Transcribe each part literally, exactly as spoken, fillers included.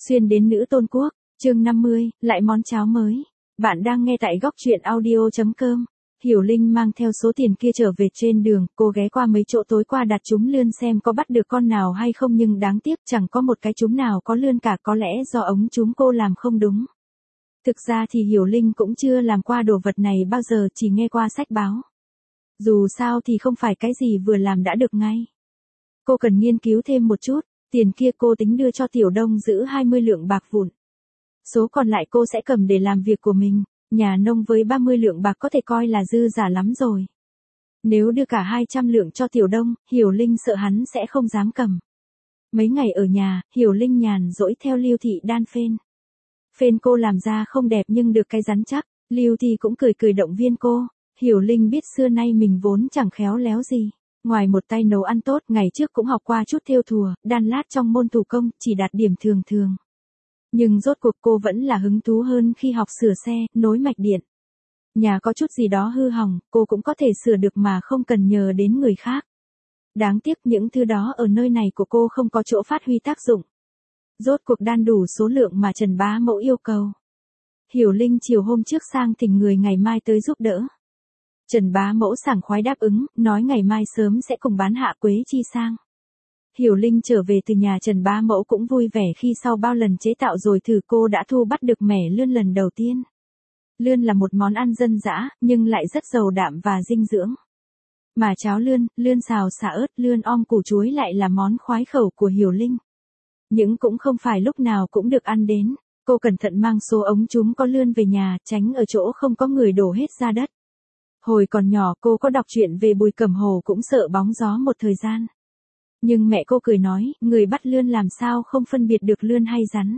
Xuyên đến nữ tôn quốc, chương năm mươi, lại món cháo mới. Bạn đang nghe tại góc truyện audio.com. Hiểu Linh mang theo số tiền kia trở về trên đường, cô ghé qua mấy chỗ tối qua đặt trúng lươn xem có bắt được con nào hay không, nhưng đáng tiếc chẳng có một cái trúng nào có lươn cả, có lẽ do ống trúng cô làm không đúng. Thực ra thì Hiểu Linh cũng chưa làm qua đồ vật này bao giờ, chỉ nghe qua sách báo. Dù sao thì không phải cái gì vừa làm đã được ngay. Cô cần nghiên cứu thêm một chút, tiền kia cô tính đưa cho Tiểu Đông giữ hai mươi lượng bạc vụn. Số còn lại cô sẽ cầm để làm việc của mình, nhà nông với ba mươi lượng bạc có thể coi là dư giả lắm rồi. Nếu đưa cả hai trăm lượng cho Tiểu Đông, Hiểu Linh sợ hắn sẽ không dám cầm. Mấy ngày ở nhà, Hiểu Linh nhàn rỗi theo Lưu Thị đan phên. Phên cô làm ra không đẹp nhưng được cái rắn chắc, Lưu Thị cũng cười cười động viên cô. Hiểu Linh biết xưa nay mình vốn chẳng khéo léo gì. Ngoài một tay nấu ăn tốt, ngày trước cũng học qua chút thêu thùa, đan lát trong môn thủ công, chỉ đạt điểm thường thường. Nhưng rốt cuộc cô vẫn là hứng thú hơn khi học sửa xe, nối mạch điện. Nhà có chút gì đó hư hỏng, cô cũng có thể sửa được mà không cần nhờ đến người khác. Đáng tiếc những thứ đó ở nơi này của cô không có chỗ phát huy tác dụng. Rốt cuộc đan đủ số lượng mà Trần Bá Mẫu yêu cầu. Hiểu Linh chiều hôm trước sang thỉnh người ngày mai tới giúp đỡ. Trần Bá Mẫu sảng khoái đáp ứng, nói ngày mai sớm sẽ cùng bán hạ Quế Chi sang. Hiểu Linh trở về từ nhà Trần Bá Mẫu cũng vui vẻ khi sau bao lần chế tạo rồi thử cô đã thu bắt được mẻ lươn lần đầu tiên. Lươn là một món ăn dân dã, nhưng lại rất giàu đạm và dinh dưỡng. Mà cháo lươn, lươn xào xả ớt, lươn om củ chuối lại là món khoái khẩu của Hiểu Linh. Nhưng cũng không phải lúc nào cũng được ăn đến, cô cẩn thận mang số ống chúng có lươn về nhà, tránh ở chỗ không có người đổ hết ra đất. Hồi còn nhỏ cô có đọc truyện về Bùi Cẩm Hồ cũng sợ bóng gió một thời gian. Nhưng mẹ cô cười nói, người bắt lươn làm sao không phân biệt được lươn hay rắn.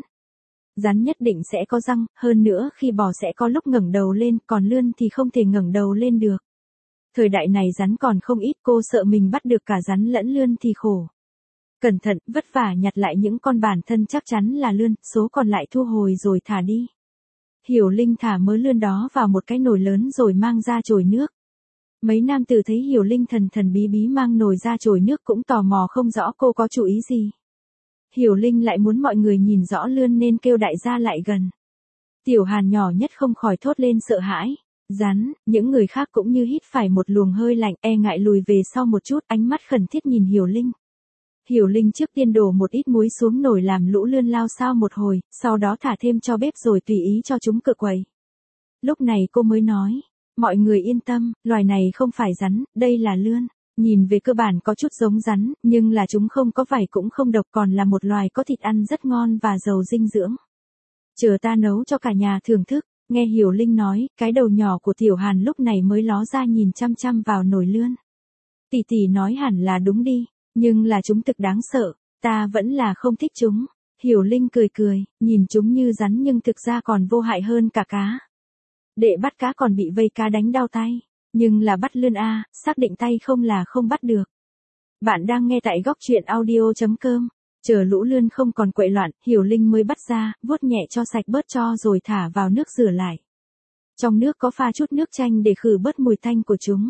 Rắn nhất định sẽ có răng, hơn nữa khi bò sẽ có lúc ngẩng đầu lên, còn lươn thì không thể ngẩng đầu lên được. Thời đại này rắn còn không ít, cô sợ mình bắt được cả rắn lẫn lươn thì khổ. Cẩn thận, vất vả nhặt lại những con bản thân chắc chắn là lươn, số còn lại thu hồi rồi thả đi. Hiểu Linh thả mớ lươn đó vào một cái nồi lớn rồi mang ra chổi nước. Mấy nam tử thấy Hiểu Linh thần thần bí bí mang nồi ra chổi nước cũng tò mò không rõ cô có chủ ý gì. Hiểu Linh lại muốn mọi người nhìn rõ lươn nên kêu đại gia lại gần. Tiểu Hàn nhỏ nhất không khỏi thốt lên sợ hãi. Rắn, những người khác cũng như hít phải một luồng hơi lạnh, e ngại lùi về sau một chút, ánh mắt khẩn thiết nhìn Hiểu Linh. Hiểu Linh trước tiên đổ một ít muối xuống nồi làm lũ lươn lao xao một hồi, sau đó thả thêm cho bếp rồi tùy ý cho chúng cựa quậy. Lúc này cô mới nói, mọi người yên tâm, loài này không phải rắn, đây là lươn. Nhìn về cơ bản có chút giống rắn, nhưng là chúng không có vảy cũng không độc, còn là một loài có thịt ăn rất ngon và giàu dinh dưỡng. Chờ ta nấu cho cả nhà thưởng thức. Nghe Hiểu Linh nói, cái đầu nhỏ của Tiểu Hàn lúc này mới ló ra nhìn chăm chăm vào nồi lươn. Tỷ tỷ nói hẳn là đúng đi, nhưng là chúng thực đáng sợ, ta vẫn là không thích chúng. Hiểu Linh cười cười, nhìn chúng như rắn nhưng thực ra còn vô hại hơn cả cá. Đệ bắt cá còn bị vây cá đánh đau tay, nhưng là bắt lươn a, xác định tay không là không bắt được. Bạn đang nghe tại góc truyện audio.com. Chờ lũ lươn không còn quậy loạn, Hiểu Linh mới bắt ra, vuốt nhẹ cho sạch bớt cho rồi thả vào nước rửa lại. Trong nước có pha chút nước chanh để khử bớt mùi tanh của chúng.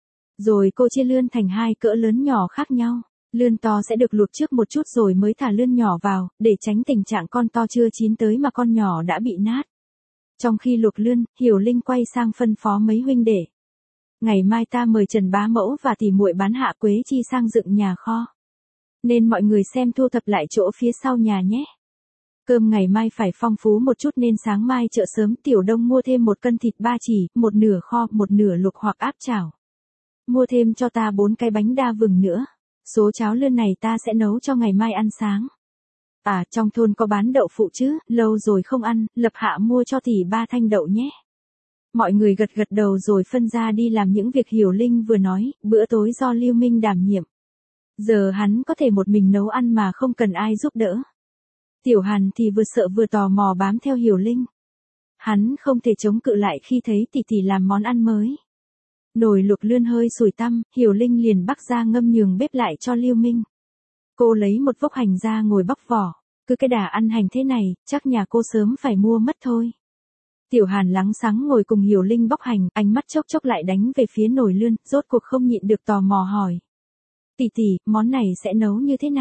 Rồi cô chia lươn thành hai cỡ lớn nhỏ khác nhau. Lươn to sẽ được luộc trước một chút rồi mới thả lươn nhỏ vào, để tránh tình trạng con to chưa chín tới mà con nhỏ đã bị nát. Trong khi luộc lươn, Hiểu Linh quay sang phân phó mấy huynh đệ. Ngày mai ta mời Trần Bá Mẫu và tỷ muội bán hạ Quế Chi sang dựng nhà kho. Nên mọi người xem thu thập lại chỗ phía sau nhà nhé. Cơm ngày mai phải phong phú một chút nên sáng mai chợ sớm Tiểu Đông mua thêm một cân thịt ba chỉ, một nửa kho, một nửa luộc hoặc áp chảo. Mua thêm cho ta bốn cái bánh đa vừng nữa. Số cháo lươn này ta sẽ nấu cho ngày mai ăn sáng. À, trong thôn có bán đậu phụ chứ, lâu rồi không ăn, lập hạ mua cho tỷ ba thanh đậu nhé. Mọi người gật gật đầu rồi phân ra đi làm những việc Hiểu Linh vừa nói, bữa tối do Lưu Minh đảm nhiệm. Giờ hắn có thể một mình nấu ăn mà không cần ai giúp đỡ. Tiểu Hàn thì vừa sợ vừa tò mò bám theo Hiểu Linh. Hắn không thể chống cự lại khi thấy tỷ tỷ làm món ăn mới. Nồi luộc lươn hơi sủi tăm, Hiểu Linh liền bắc ra ngâm nhường bếp lại cho Lưu Minh. Cô lấy một vốc hành ra ngồi bóc vỏ, cứ cái đà ăn hành thế này, chắc nhà cô sớm phải mua mất thôi. Tiểu Hàn lắng sáng ngồi cùng Hiểu Linh bóc hành, ánh mắt chốc chốc lại đánh về phía nồi lươn, rốt cuộc không nhịn được tò mò hỏi. Tỷ tỷ, món này sẽ nấu như thế nào?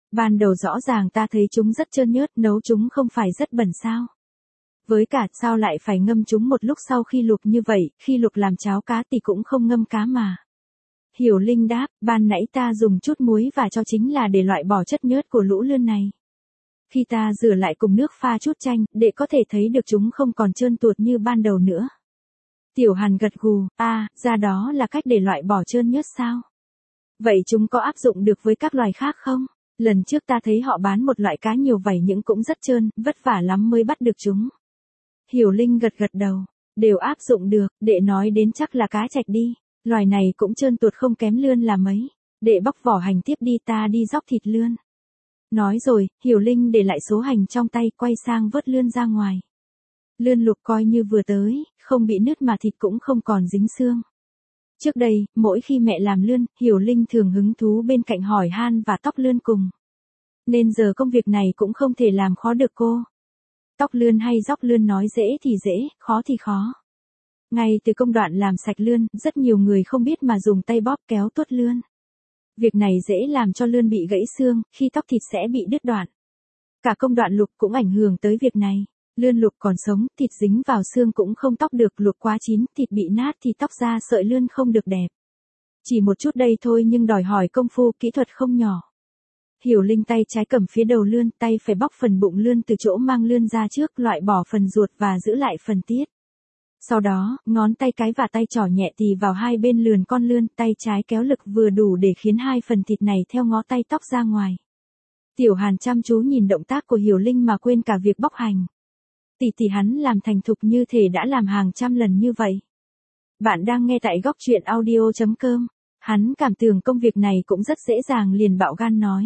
Ban đầu rõ ràng ta thấy chúng rất trơn nhớt, nấu chúng không phải rất bẩn sao? Với cả sao lại phải ngâm chúng một lúc sau khi luộc như vậy, khi luộc làm cháo cá thì cũng không ngâm cá mà. Hiểu Linh đáp, ban nãy ta dùng chút muối và cho chính là để loại bỏ chất nhớt của lũ lươn này. Khi ta rửa lại cùng nước pha chút chanh, để có thể thấy được chúng không còn trơn tuột như ban đầu nữa. Tiểu Hàn gật gù, à, ra đó là cách để loại bỏ trơn nhớt sao? Vậy chúng có áp dụng được với các loài khác không? Lần trước ta thấy họ bán một loại cá nhiều vảy những cũng rất trơn, vất vả lắm mới bắt được chúng. Hiểu Linh gật gật đầu, đều áp dụng được, đệ nói đến chắc là cá trạch đi, loài này cũng trơn tuột không kém lươn là mấy. Đệ bóc vỏ hành tiếp đi, ta đi róc thịt lươn. Nói rồi, Hiểu Linh để lại số hành trong tay, quay sang vớt lươn ra ngoài. Lươn luộc coi như vừa tới, không bị nứt mà thịt cũng không còn dính xương. Trước đây, mỗi khi mẹ làm lươn, Hiểu Linh thường hứng thú bên cạnh hỏi han và tóc lươn cùng. Nên giờ công việc này cũng không thể làm khó được cô. Tóc lươn hay róc lươn nói dễ thì dễ, khó thì khó. Ngay từ công đoạn làm sạch lươn, rất nhiều người không biết mà dùng tay bóp kéo tuốt lươn. Việc này dễ làm cho lươn bị gãy xương, khi tóc thịt sẽ bị đứt đoạn. Cả công đoạn luộc cũng ảnh hưởng tới việc này. Lươn luộc còn sống, thịt dính vào xương cũng không tóc được, luộc quá chín, thịt bị nát thì tóc ra sợi lươn không được đẹp. Chỉ một chút đây thôi nhưng đòi hỏi công phu kỹ thuật không nhỏ. Hiểu Linh tay trái cầm phía đầu lươn, tay phải bóc phần bụng lươn từ chỗ mang lươn ra trước, loại bỏ phần ruột và giữ lại phần tiết. Sau đó, ngón tay cái và tay trỏ nhẹ tì vào hai bên lườn con lươn, tay trái kéo lực vừa đủ để khiến hai phần thịt này theo ngó tay tóc ra ngoài. Tiểu Hàn chăm chú nhìn động tác của Hiểu Linh mà quên cả việc bóc hành. Tỷ tỷ hắn làm thành thục như thể đã làm hàng trăm lần như vậy. Bạn đang nghe tại góc truyện audio chấm com. Hắn cảm tưởng công việc này cũng rất dễ dàng liền bạo gan nói.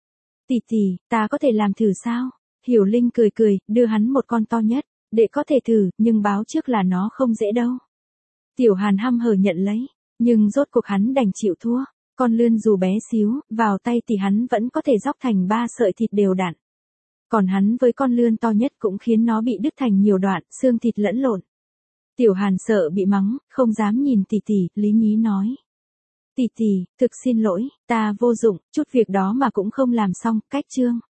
Tỷ tỷ, ta có thể làm thử sao? Hiểu Linh cười cười, đưa hắn một con to nhất. Để có thể thử, nhưng báo trước là nó không dễ đâu. Tiểu Hàn hăm hở nhận lấy, nhưng rốt cuộc hắn đành chịu thua. Con lươn dù bé xíu, vào tay thì hắn vẫn có thể róc thành ba sợi thịt đều đặn. Còn hắn với con lươn to nhất cũng khiến nó bị đứt thành nhiều đoạn, xương thịt lẫn lộn. Tiểu Hàn sợ bị mắng, không dám nhìn tỷ tỷ, lý nhí nói. Tỷ tỷ, thực xin lỗi, ta vô dụng, chút việc đó mà cũng không làm xong, cách chương.